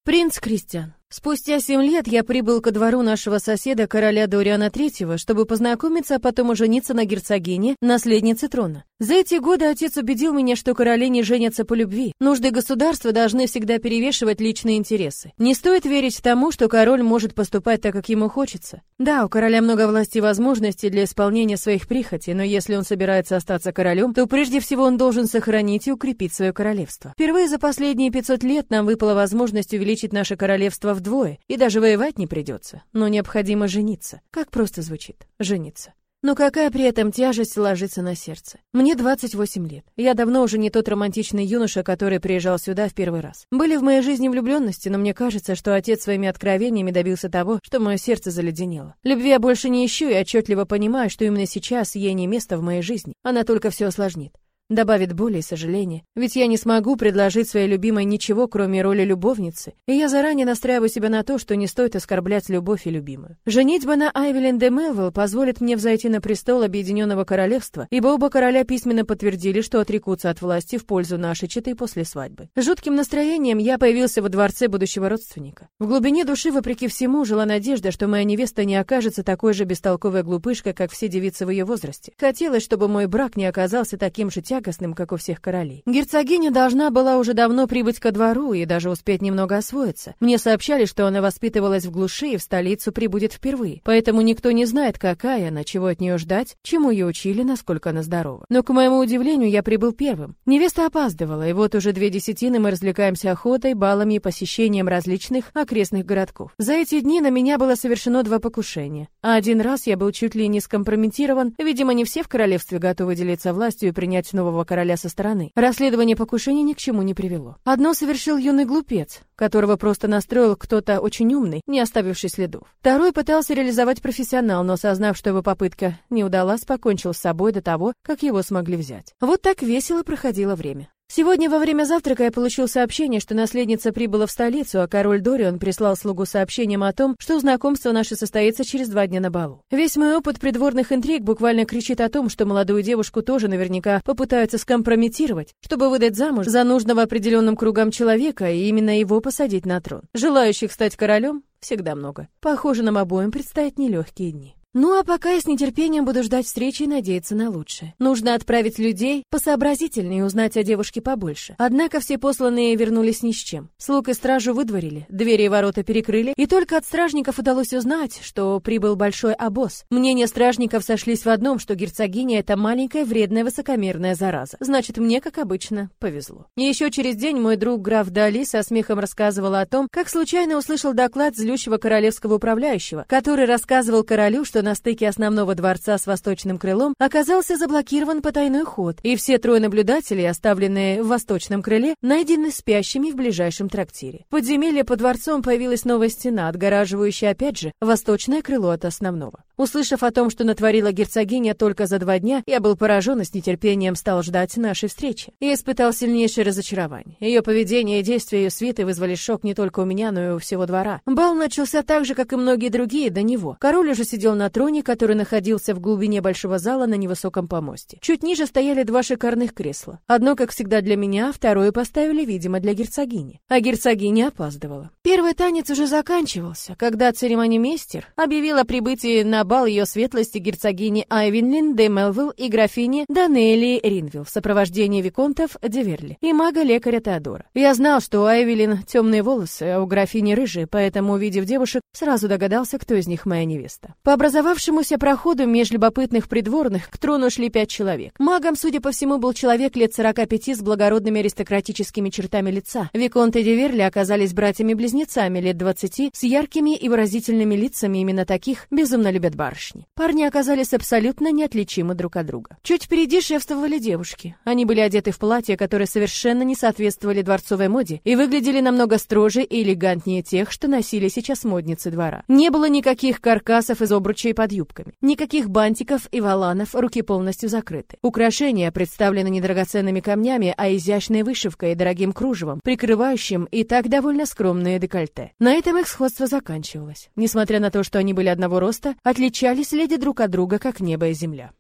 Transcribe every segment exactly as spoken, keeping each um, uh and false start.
Принц Кристиан. Спустя семь лет я прибыл ко двору нашего соседа, короля Дориана третьего, чтобы познакомиться, а потом жениться на герцогине, наследнице трона. За эти годы отец убедил меня, что короли не женятся по любви. Нужды государства должны всегда перевешивать личные интересы. Не стоит верить тому, что король может поступать так, как ему хочется. Да, у короля много власти и возможностей для исполнения своих прихотей, но если он собирается остаться королем, то прежде всего он должен сохранить и укрепить свое королевство. Впервые за последние пятьсот лет нам выпала возможность увеличить наше королевство вдвое, и даже воевать не придется. Но необходимо жениться. Как просто звучит. Жениться. Но какая при этом тяжесть ложится на сердце? Мне двадцать восемь лет. Я давно уже не тот романтичный юноша, который приезжал сюда в первый раз. Были в моей жизни влюбленности, но мне кажется, что отец своими откровениями добился того, что мое сердце заледенело. Любви я больше не ищу и отчетливо понимаю, что именно сейчас ей не место в моей жизни. Она только все осложнит. Добавит боли и сожаления. Ведь я не смогу предложить своей любимой ничего, кроме роли любовницы, и я заранее настраиваю себя на то, что не стоит оскорблять любовь и любимую. Женитьба на Айвелин де Мелвилл позволит мне взойти на престол Объединенного Королевства, ибо оба короля письменно подтвердили, что отрекутся от власти в пользу нашей четы после свадьбы. С жутким настроением я появился во дворце будущего родственника. В глубине души, вопреки всему, жила надежда, что моя невеста не окажется такой же бестолковой глупышкой, как все девицы в ее возрасте. Хотелось, чтобы мой брак не оказался таким же тягостным, как у всех королей. Герцогиня должна была уже давно прибыть ко двору и даже успеть немного освоиться. Мне сообщали, что она воспитывалась в глуши и в столицу прибудет впервые, поэтому никто не знает, какая она, чего от нее ждать, чему ее учили, насколько она здорова. Но, к моему удивлению, я прибыл первым. Невеста опаздывала, и вот уже две десятины мы развлекаемся охотой, балами и посещением различных окрестных городков. За эти дни на меня было совершено два покушения, а один раз я был чуть ли не скомпрометирован. Видимо, не все в королевстве готовы делиться властью и принять нового короля со стороны. Расследование покушений ни к чему не привело. Одно совершил юный глупец, которого просто настроил кто-то очень умный, не оставивший следов. Второй пытался реализовать профессионал, но, осознав, что его попытка не удалась, покончил с собой до того, как его смогли взять. Вот так весело проходило время. Сегодня во время завтрака я получил сообщение, что наследница прибыла в столицу, а король Дориан прислал слугу с сообщением о том, что знакомство наше состоится через два дня на балу. Весь мой опыт придворных интриг буквально кричит о том, что молодую девушку тоже наверняка попытаются скомпрометировать, чтобы выдать замуж за нужного определенным кругам человека и именно его посадить на трон. Желающих стать королем всегда много. Похоже, нам обоим предстоят нелегкие дни. Ну а пока я с нетерпением буду ждать встречи и надеяться на лучшее. Нужно отправить людей посообразительнее и узнать о девушке побольше. Однако все посланные вернулись ни с чем. Слуг и стражу выдворили, двери и ворота перекрыли, и только от стражников удалось узнать, что прибыл большой обоз. Мнения стражников сошлись в одном, что герцогиня — это маленькая, вредная, высокомерная зараза. Значит, мне, как обычно, повезло. И еще через день мой друг граф Дали со смехом рассказывал о том, как случайно услышал доклад злющего королевского управляющего, который рассказывал королю, что на стыке основного дворца с восточным крылом оказался заблокирован потайной ход, и все трое наблюдателей, оставленные в восточном крыле, найдены спящими в ближайшем трактире. В подземелье под дворцом появилась новая стена, отгораживающая опять же восточное крыло от основного. Услышав о том, что натворила герцогиня только за два дня, я был поражен и с нетерпением стал ждать нашей встречи. Я испытал сильнейшее разочарование. Ее поведение и действия ее свиты вызвали шок не только у меня, но и у всего двора. Бал начался так же, как и многие другие до него. Король уже сидел на троне, который находился в глубине большого зала на невысоком помосте. Чуть ниже стояли два шикарных кресла. Одно, как всегда, для меня, второе поставили, видимо, для герцогини. А герцогиня опаздывала. Первый танец уже заканчивался, когда церемонимейстер объявил о прибытии на бал ее светлости герцогини Айвелин де Мелвилл и графини Данелии Ринвилл в сопровождении виконтов де Верли и мага-лекаря Теодора. Я знал, что у Айвелин темные волосы, а у графини рыжие, поэтому, увидев девушек, сразу догадался, кто из них моя невеста. По образовавшемуся проходу меж любопытных придворных к трону шли пять человек. Магом, судя по всему, был человек лет сорока пяти с благородными аристократическими чертами лица. Виконты де Верли оказались братьями-близнецами лет двадцати с яркими и выразительными лицами, именно таких безумно любят барышни. Парни оказались абсолютно неотличимы друг от друга. Чуть впереди шествовали девушки. Они были одеты в платья, которые совершенно не соответствовали дворцовой моде и выглядели намного строже и элегантнее тех, что носили сейчас модницы двора. Не было никаких каркасов из обручей под юбками, никаких бантиков и воланов, руки полностью закрыты. Украшения представлены не драгоценными камнями, а изящной вышивкой и дорогим кружевом, прикрывающим и так довольно скромные декольте. На этом их сходство заканчивалось. Несмотря на то, что они были одного роста, отличались леди друг от друга, как небо и земля.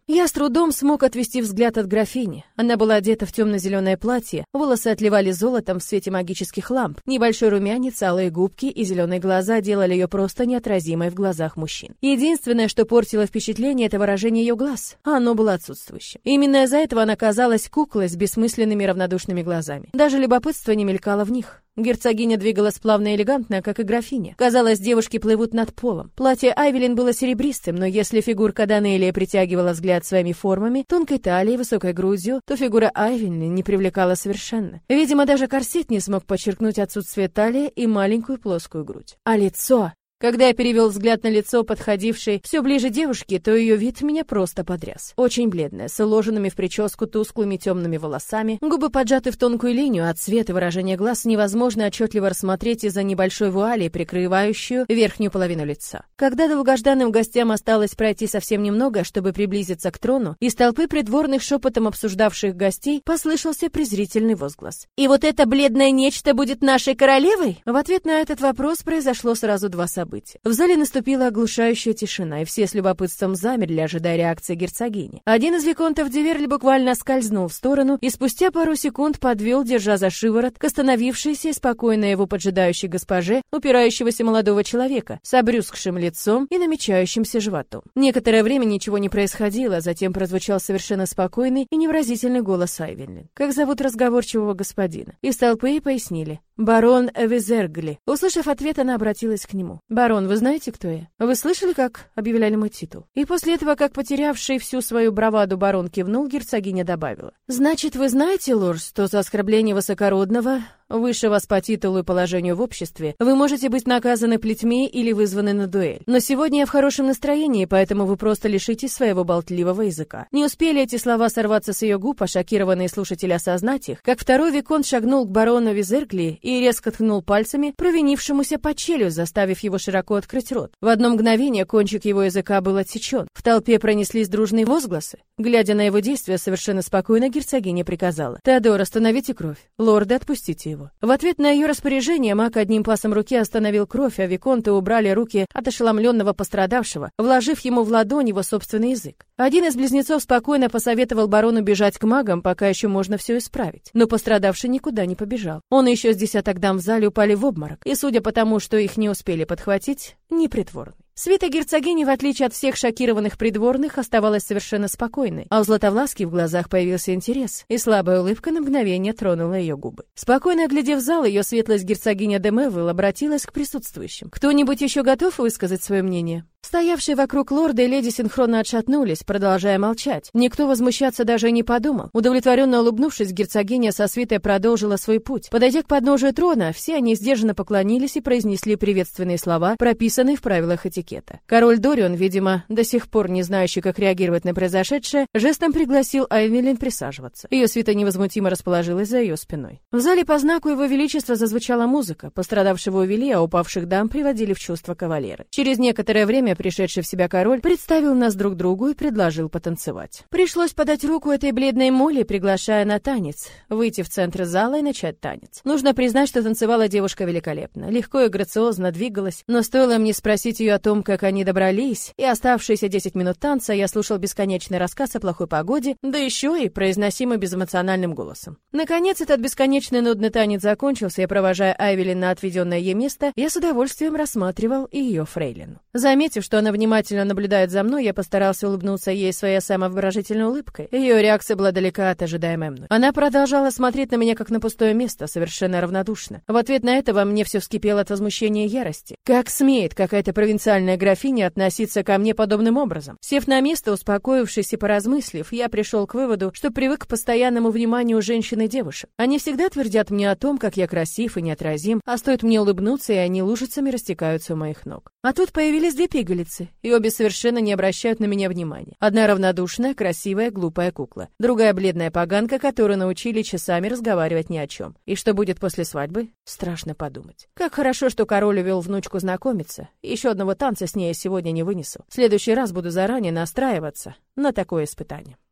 Я с трудом смог отвести взгляд от графини. Она была одета в темно-зеленое платье, волосы отливали золотом в свете магических ламп, небольшой румянец, алые губки и зеленые глаза делали ее просто неотразимой в глазах мужчин. Единственное, что портило впечатление, это выражение ее глаз, а оно было отсутствующим. Именно из-за этого она казалась куклой с бессмысленными равнодушными глазами. Даже любопытство не мелькало в них. Герцогиня двигалась плавно и элегантно, как и графиня. Казалось, девушки плывут над полом. Платье Айвелин было серебристым, но если фигурка Данелия притягивала взгляд своими формами, тонкой талией, высокой грудью, то фигура Айвелин не привлекала совершенно. Видимо, даже корсет не смог подчеркнуть отсутствие талии и маленькую плоскую грудь. А лицо... Когда я перевел взгляд на лицо подходившей все ближе девушки, то ее вид меня просто потряс. Очень бледная, с уложенными в прическу тусклыми темными волосами, губы поджаты в тонкую линию, а цвет и выражение глаз невозможно отчетливо рассмотреть из-за небольшой вуали, прикрывающую верхнюю половину лица. Когда долгожданным гостям осталось пройти совсем немного, чтобы приблизиться к трону, из толпы придворных шепотом обсуждавших гостей послышался презрительный возглас. «И вот это бледное нечто будет нашей королевой?» В ответ на этот вопрос произошло сразу два события. В зале наступила оглушающая тишина, и все с любопытством замерли, ожидая реакции герцогини. Один из виконтов Диверли буквально скользнул в сторону и спустя пару секунд подвел, держа за шиворот, к остановившейся и спокойно его поджидающей госпоже, упирающегося молодого человека, с обрюзгшим лицом и намечающимся животом. Некоторое время ничего не происходило, затем прозвучал совершенно спокойный и невыразительный голос Айвелин. «Как зовут разговорчивого господина?» Из толпы и пояснили. «Барон Визергли». Услышав ответ, она обратилась к нему. «Барон, вы знаете, кто я? Вы слышали, как объявляли мой титул?» И после этого, как потерявший всю свою браваду барон кивнул, герцогиня добавила. «Значит, вы знаете, лорд, что за оскорбление высокородного, выше вас по титулу и положению в обществе, вы можете быть наказаны плетьми или вызваны на дуэль. Но сегодня я в хорошем настроении, поэтому вы просто лишитесь своего болтливого языка». Не успели эти слова сорваться с ее губ, а шокированные слушатели осознать их, как второй виконт шагнул к барону Визергли и резко ткнул пальцами провинившемуся по челюсть, заставив его широко открыть рот. В одно мгновение кончик его языка был отсечен. В толпе пронеслись дружные возгласы. Глядя на его действия, совершенно спокойно герцогиня приказала: «Теодор, остановите кровь. Лорды, отпустите его». В ответ на ее распоряжение маг одним пасом руки остановил кровь, а виконты убрали руки от ошеломленного пострадавшего, вложив ему в ладонь его собственный язык. Один из близнецов спокойно посоветовал барону бежать к магам, пока еще можно все исправить. Но пострадавший никуда не побежал. Он и еще с десяток дам в зале упали в обморок, и судя по тому, что их не успели подхватить, непритворный. Свита герцогини, в отличие от всех шокированных придворных, оставалась совершенно спокойной, а у Златовласки в глазах появился интерес, и слабая улыбка на мгновение тронула ее губы. Спокойно оглядев зал, ее светлость герцогиня де Мевил обратилась к присутствующим. «Кто-нибудь еще готов высказать свое мнение?» Стоявшие вокруг лорда и леди синхронно отшатнулись, продолжая молчать. Никто возмущаться даже не подумал. Удовлетворенно улыбнувшись, герцогиня со свитой продолжила свой путь. Подойдя к подножию трона, все они сдержанно поклонились и произнесли приветственные слова, прописанные в правилах этикета. Король Дорион, видимо, до сих пор не знающий, как реагировать на произошедшее, жестом пригласил Айвелин присаживаться. Ее свита невозмутимо расположилась за ее спиной. В зале по знаку его величества зазвучала музыка. Пострадавшего увели, а упавших дам приводили в чувство кавалеры. Через некоторое время пришедший в себя король представил нас друг другу и предложил потанцевать. Пришлось подать руку этой бледной Молли, приглашая на танец, выйти в центр зала и начать танец. Нужно признать, что танцевала девушка великолепно, легко и грациозно двигалась, но стоило мне спросить ее о том, как они добрались, и оставшиеся десять минут танца я слушал бесконечный рассказ о плохой погоде, да еще и произносимый безэмоциональным голосом. Наконец этот бесконечный нудный танец закончился, и, провожая Айвелин на отведенное ей место, я с удовольствием рассматривал и ее фрейлину. Заметив, что она внимательно наблюдает за мной, я постарался улыбнуться ей своей самообворожительной улыбкой. Ее реакция была далека от ожидаемой мной. Она продолжала смотреть на меня как на пустое место, совершенно равнодушно. В ответ на это во мне все вскипело от возмущения и ярости. Как смеет какая-то провинциальная графиня относиться ко мне подобным образом? Сев на место, успокоившись и поразмыслив, я пришел к выводу, что привык к постоянному вниманию женщин и девушек. Они всегда твердят мне о том, как я красив и неотразим, а стоит мне улыбнуться, и они лужицами растекаются у моих ног. А тут появились две пигалицы, и обе совершенно не обращают на меня внимания. Одна равнодушная, красивая, глупая кукла. Другая бледная поганка, которую научили часами разговаривать ни о чем. И что будет после свадьбы? Страшно подумать. Как хорошо, что король увел внучку знакомиться. Еще одного танца с ней я сегодня не вынесу. В следующий раз буду заранее настраиваться на такое испытание.